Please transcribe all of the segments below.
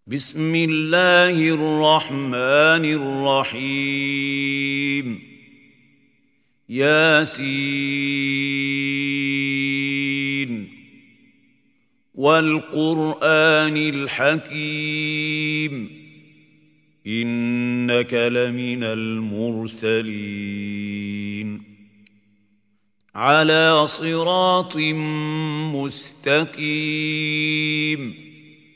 بسم الله الرحمن الرحيم ياسين والقرآن الحكيم إنك لمن المرسلين على صراط مستقيم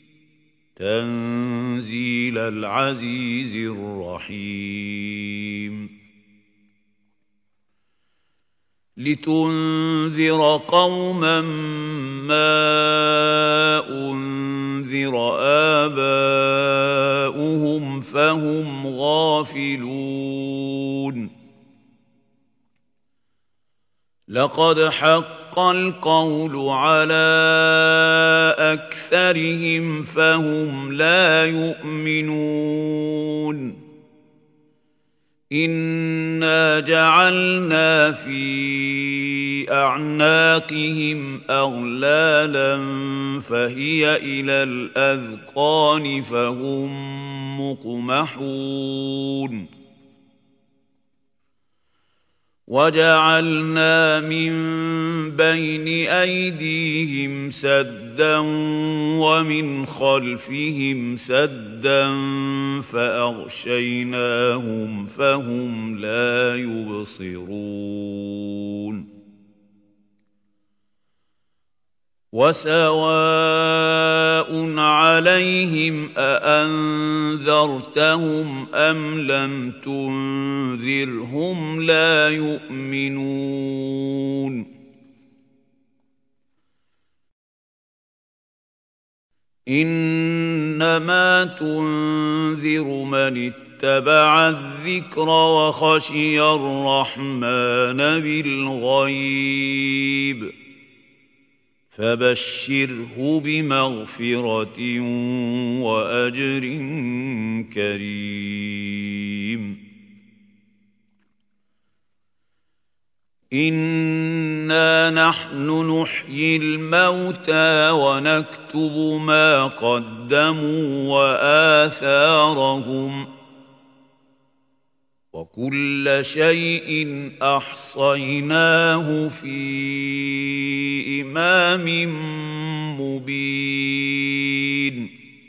تنزيل العزيز الرحيم لتنذر قوما ما أنذر آباؤهم فهم غافلون لقد حق القول على أكثرهم فهم لا يؤمنون إنا جعلنا في أعناقهم أغلالا فهي إلى الأذقان فهم مقمحون وجعلنا من بين أيديهم سدا ومن خلفهم سدا فأغشيناهم فهم لا يبصرون وسواء عليهم أأنذرتهم أم لم تنذرهم لا يؤمنون إنما تنذر من اتبع الذكر وخشي الرحمن بالغيب فبشره بمغفرة وأجر كريم إنا نحن نحيي الموتى ونكتب ما قدموا وآثارهم وكل شيء أحصيناه في إمام مبين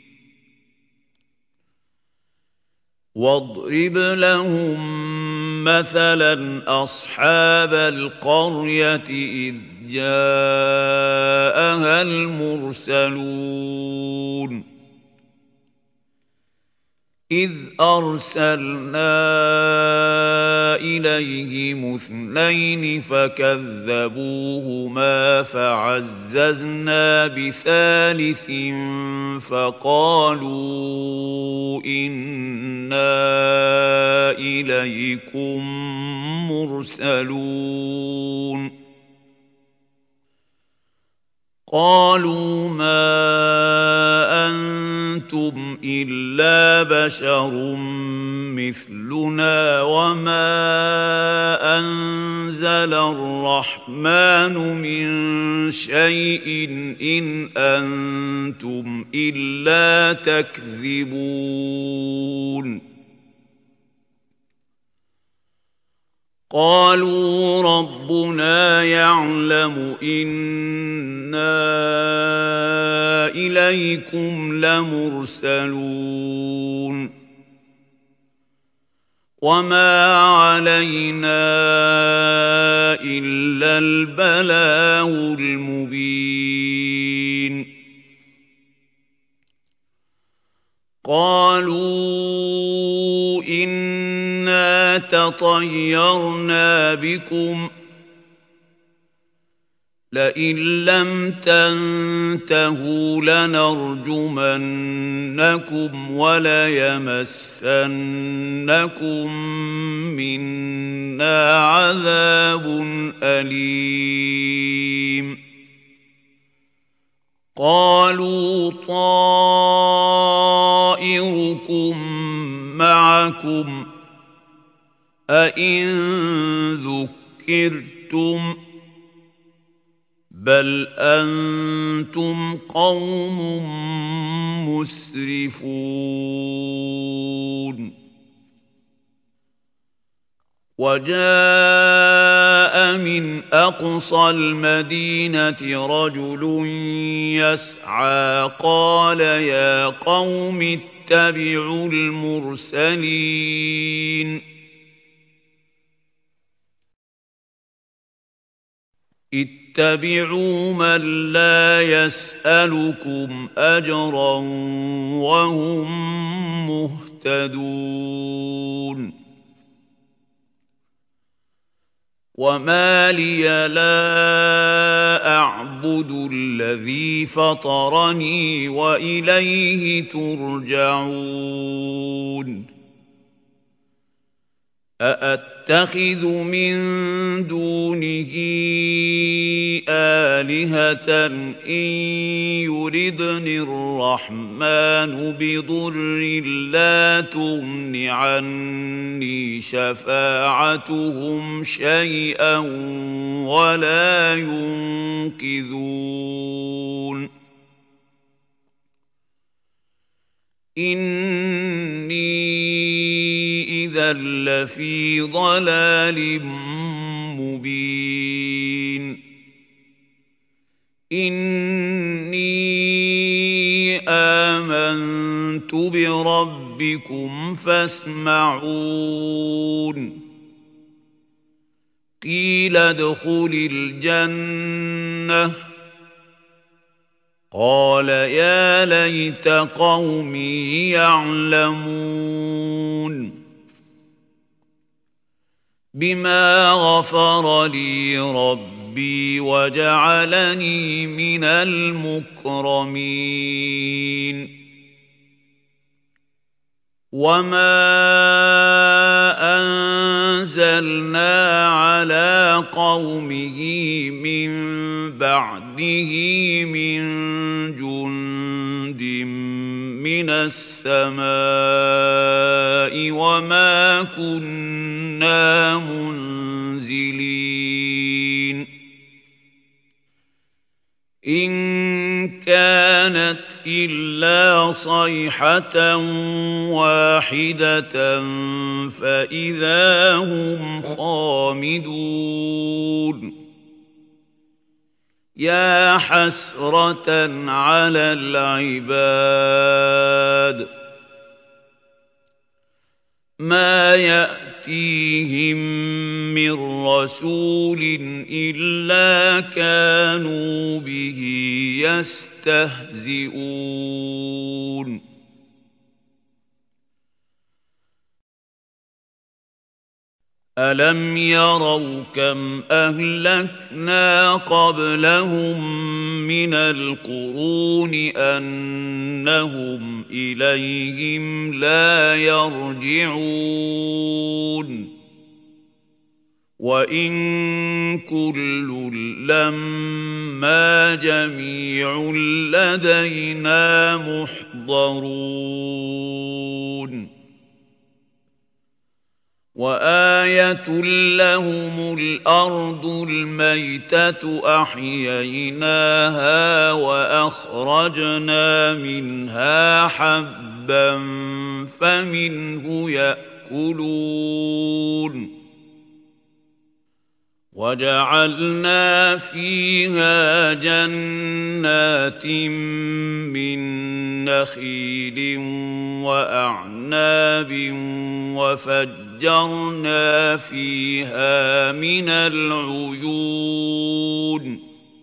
واضرب لهم مثلا أصحاب القرية إذ جاءها المرسلون إذ أرسلنا إليهم اثنين فكذبوهما فعززنا بثالث فقالوا إنا إليكم مرسلون قالوا ما أنتم إلا بشر مثلنا وما أنزل الرحمن من شيء إن أنتم إلا تكذبون قالوا ربنا يعلم إنا إليكم لمرسلون وما علينا إلا البلاغ المبين قالوا إنا تطيرنا بكم لئن لم تنتهوا لنرجمنكم وليمسنكم منا عذاب أليم قالوا طائركم معكم أئن ذكرتم بل أنتم قوم مسرفون وجاء من أقصى المدينة رجل يسعى قال يا قوم اتبعوا المرسلين اتبعوا من لا يسألكم أجرا وهم مهتدون وما لي لا أعبد الذي فطرني وإليه ترجعون أأتخذ من دونه آلهة إن يردني الرحمن بضر لا تغن عني شفاعتهم شيئا ولا ينقذون إني إذا لفي ضلال مبين إني آمنت بربكم فاسمعون قيل ادخل الجنة قال يا ليت قومي يعلمون بما غفر لي ربي وجعلني من المكرمين وما أنزلنا على قومه من بعده من جند من السماء وما كنا منزلين إن كانت إلا صيحة واحدة فإذا هم خامدون يا حسرة على العباد ما يأتيهم من رسول إلا كانوا به يستهزئون ألم يروا كم أهلكنا قبلهم من القرون أنهم إليهم لا يرجعون وإن كل لما جميع لدينا محضرون وآية لهم الأرض الميتة أحييناها وأخرجنا منها حبا فمنه يأكلون وجعلنا فيها جنات من نخيل وأعناب وفجرنا فيها من العيون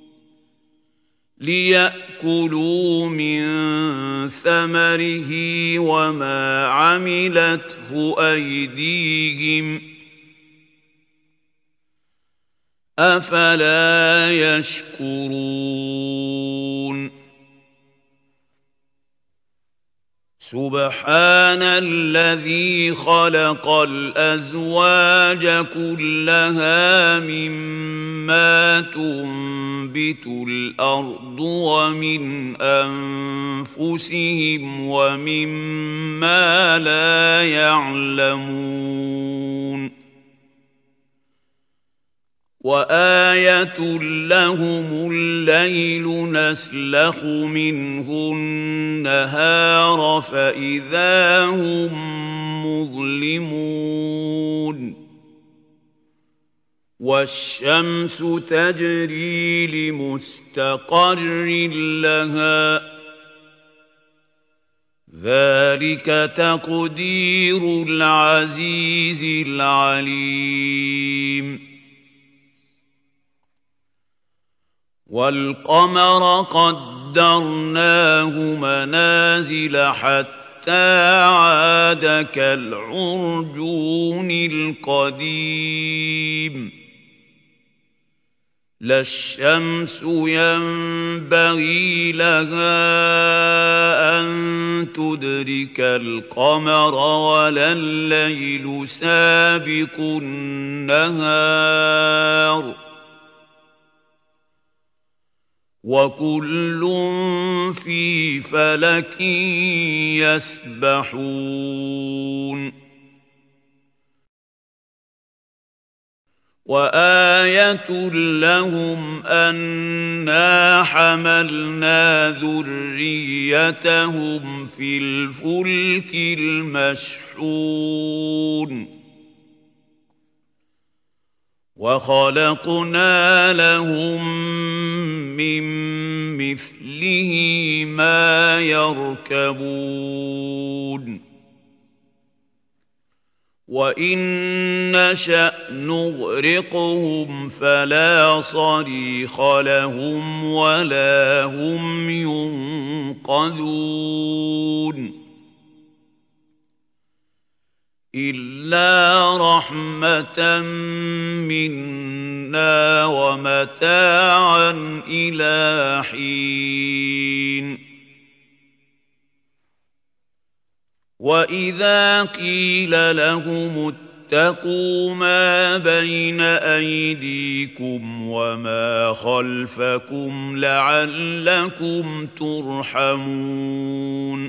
ليأكلوا من ثمره وما عملته أيديهم أفلا يشكرون سبحان الذي خلق الأزواج كلها مما تنبت الأرض ومن أنفسهم ومما لا يعلمون وآية لهم الليل نسلخ منه النهار فإذا هم مظلمون والشمس تجري لمستقر لها ذلك تقدير العزيز العليم والقمر قدرناه منازل حتى عاد كالعرجون القديم لا الشمس ينبغي لها أن تدرك القمر ولا الليل سابق النهار وكل في فلك يسبحون وآية لهم أنا حملنا ذريتهم في الفلك المشحون وخلقنا لهم من مثله ما يركبون وإن نشأ نغرقهم فلا صريخ لهم ولا هم ينقذون إلا رحمة منا ومتاعا إلى حين وإذا قيل لهم اتقوا ما بين أيديكم وما خلفكم لعلكم ترحمون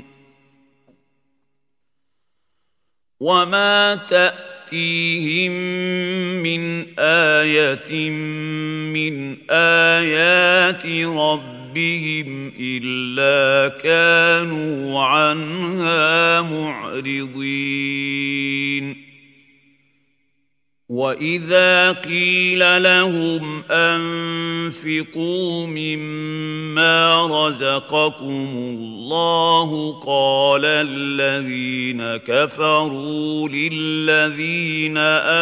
وما تأتيهم من آية من آيات ربهم إلا كانوا عنها معرضين وإذا قيل لهم أنفقوا مما رزقكم الله قال الذين كفروا للذين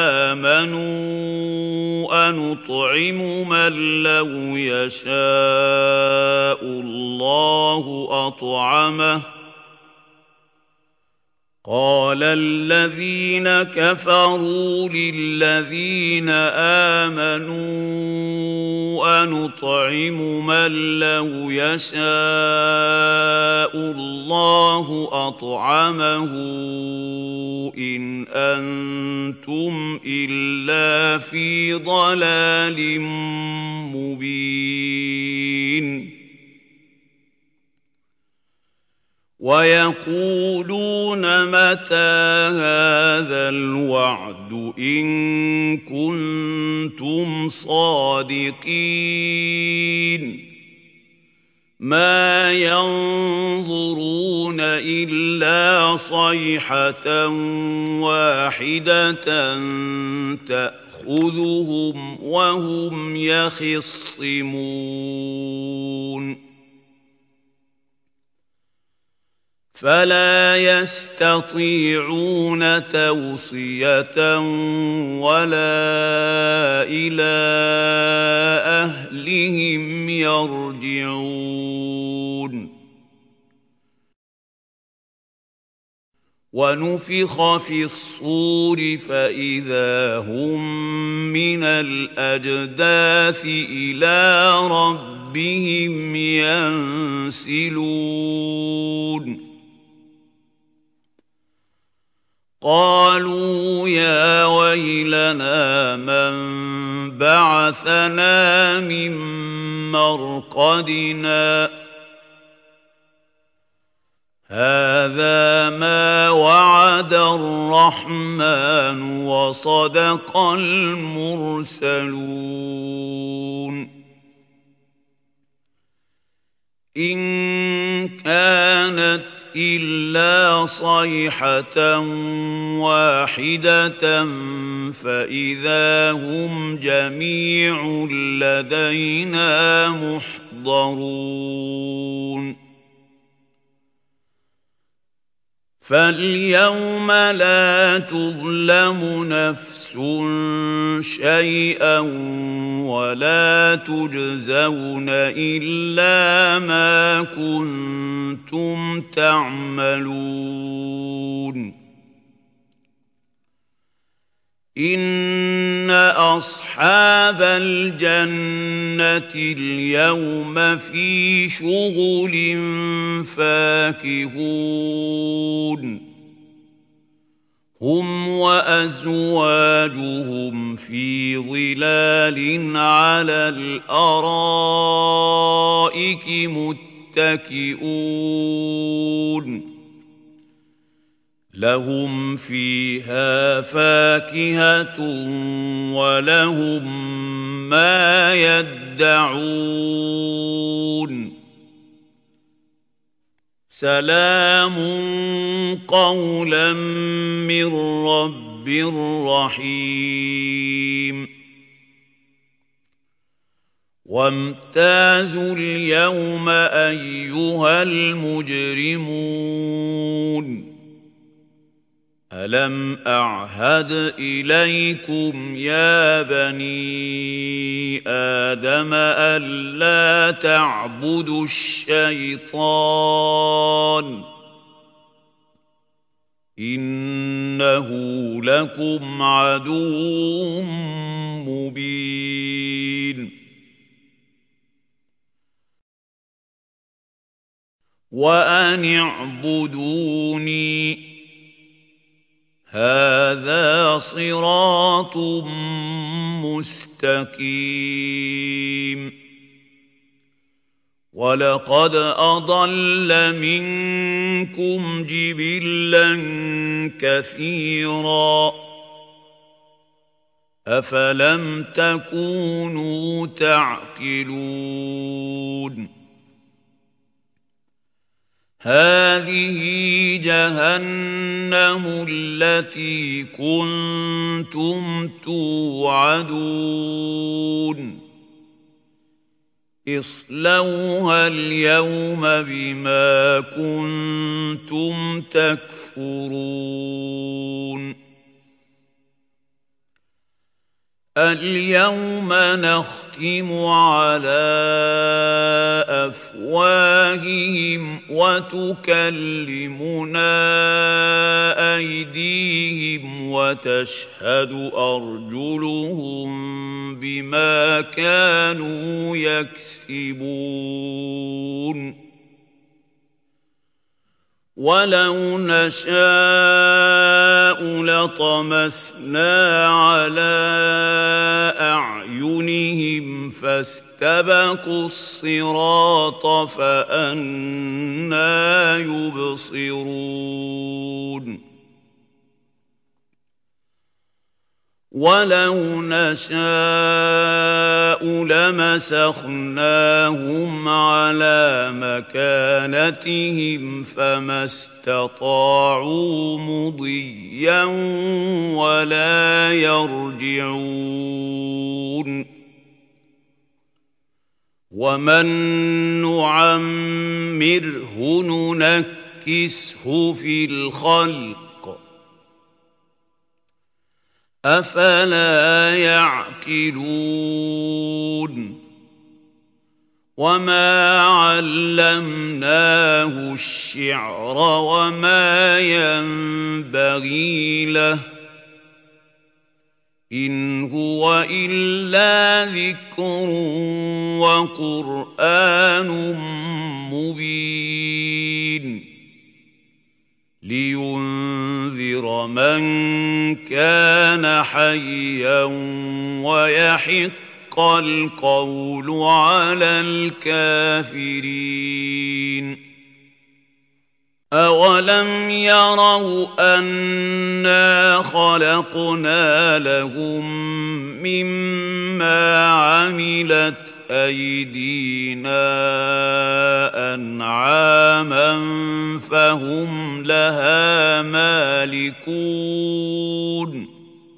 آمنوا أنطعم من لو يشاء الله أطعمه قال الذين كفروا للذين آمنوا أنطعم من لو يشاء الله أطعمه إن أنتم إلا في ضلال مبين ويقولون متى هذا الوعد إن كنتم صادقين ما ينظرون إلا صيحة واحدة تأخذهم وهم يخصمون فلا يستطيعون توصية ولا إلى أهلهم يرجعون ونفخ في الصور فإذا هم من الأجداث إلى ربهم ينسلون قالوا يا ويلنا من بعثنا من مرقدنا هذا ما وعد وعد الرحمن وصدق المرسلون إن كانت إلا صيحة واحدة فإذا هم جميع لدينا محضرون فاليوم لا تظلم نفس شيئا ولا تجزون إلا ما كنتم تعملون إن أصحاب الجنة اليوم في شغل فاكهون هم وأزواجهم في ظلال على الأرائك متكئون لهم فيها فاكهة ولهم ما يدعون سلام قولا من رب رحيم وامتازوا اليوم أيها المجرمون ألم أعهد إليكم يا بني آدم ألا تعبدوا الشيطان إنه لكم عدو مبين وأن اعبدوني هذا صراط مستقيم ولقد أضل منكم جبلا كثيرا أفلم تكونوا تعقلون هذه جهنم التي كنتم توعدون اصلوها اليوم بما كنتم تكفرون اليوم نختم على أفواههم وتكلمنا أيديهم وتشهد أرجلهم بما كانوا يكسبون ولو نشاء لطمسنا على أعينهم فاستبقوا الصراط فأنى يبصرون ولو نشاء لمسخناهم على مكانتهم فما استطاعوا مضيا ولا يرجعون ومن نعمره ننكسه في الخلق أفلا يعقلون وما علمناه الشعر وما ينبغي له إن هو إلا ذكر وقرآن مبين لينذر من كان حيا ويحق القول على الكافرين أَوَلَمْ يَرَوْا أَنَّا خَلَقْنَا لَهُم مِّمَّا عَمِلَتْ أَيْدِينَا أَنْعَامًا فَهُمْ لَهَا مَالِكُونَ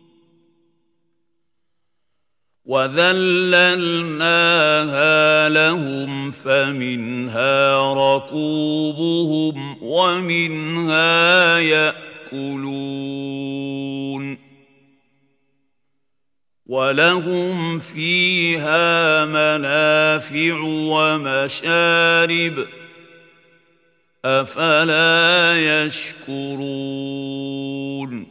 وَذَلَّلْنَاهَا لَهُمْ فَمِنْهَا رَكُوبُهُمْ وَمِنْهَا يَأْكُلُونَ وَلَهُمْ فِيهَا مَنَافِعُ وَمَشَارِبُ أَفَلَا يَشْكُرُونَ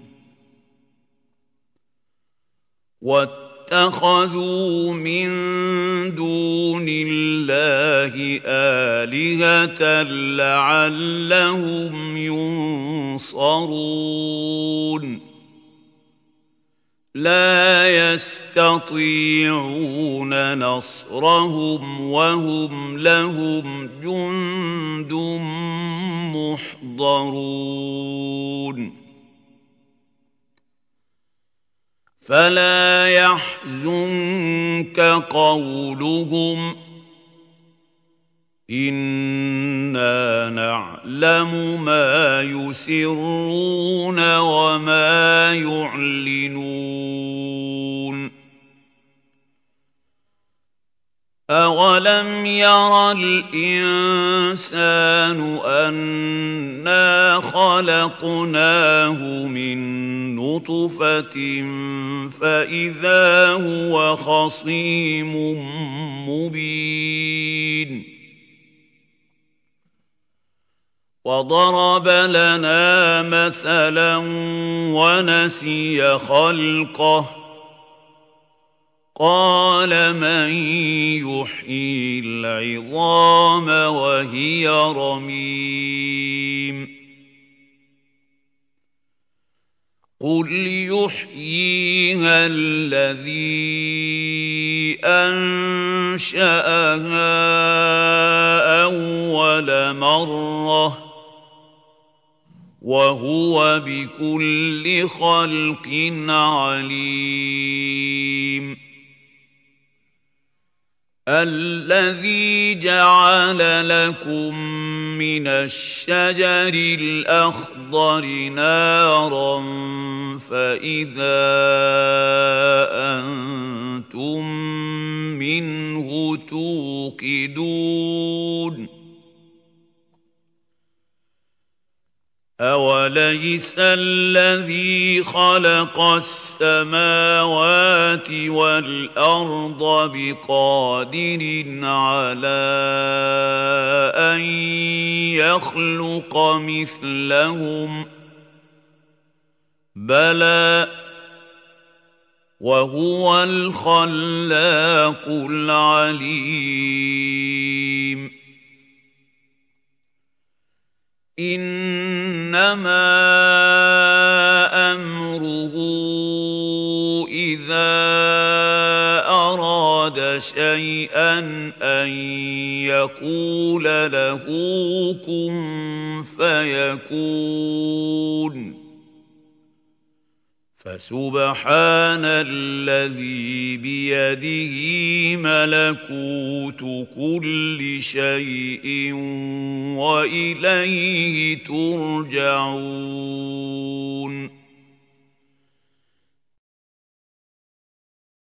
وَاتَّخَذُوا مِن دُونِ اللَّهِ آلِهَةً لَّعَلَّهُمْ يُنصَرُونَ لَا يَسْتَطِيعُونَ نَصْرَهُمْ وَهُمْ لَهُمْ جُندٌ مُّحْضَرُونَ فَلَا يَحْزُنكَ قَوْلُهُمْ إِنَّا نَعْلَمُ مَا يُسِرُّونَ وَمَا يُعْلِنُونَ أَوَلَمْ يَرَ الْإِنسَانُ أَنَّا خَلَقْنَاهُ مِن نُّطْفَةٍ فَإِذَا هُوَ خَصِيمٌ مُّبِينٌ وَضَرَبَ لَنَا مَثَلًا وَنَسِيَ خَلْقَهُ قَالَ مَن يُحْيِي الْعِظَامَ وَهِيَ رَمِيمٌ قُلْ يُحْيِيهَا الَّذِي أَنشَأَهَا أَوَّلَ مَرَّةٍ وَهُوَ بِكُلِّ خَلْقٍ عَلِيمٌ الَّذِي جَعَلَ لَكُم مِّنَ الشَّجَرِ الْأَخْضَرِ نَارًا فَإِذَا أَنتُم مِّنْهُ تُوقِدُونَ أَوَلَيْسَ الَّذِي خَلَقَ السَّمَاوَاتِ وَالْأَرْضَ بِقَادِرٍ عَلَىٰ أَن يَخْلُقَ مِثْلَهُم ۚ بَلَىٰ وَهُوَ الْخَلَّاقُ الْعَلِيمُ إِنَّمَا أَمْرُهُ إِذَا أَرَادَ شَيْئًا أَن يَقُولَ لَهُ كُن فَيَكُونُ فَسُبْحَانَ الَّذِي بِيَدِهِ مَلَكُوتُ كُلِّ شَيْءٍ وَإِلَيْهِ تُرْجَعُونَ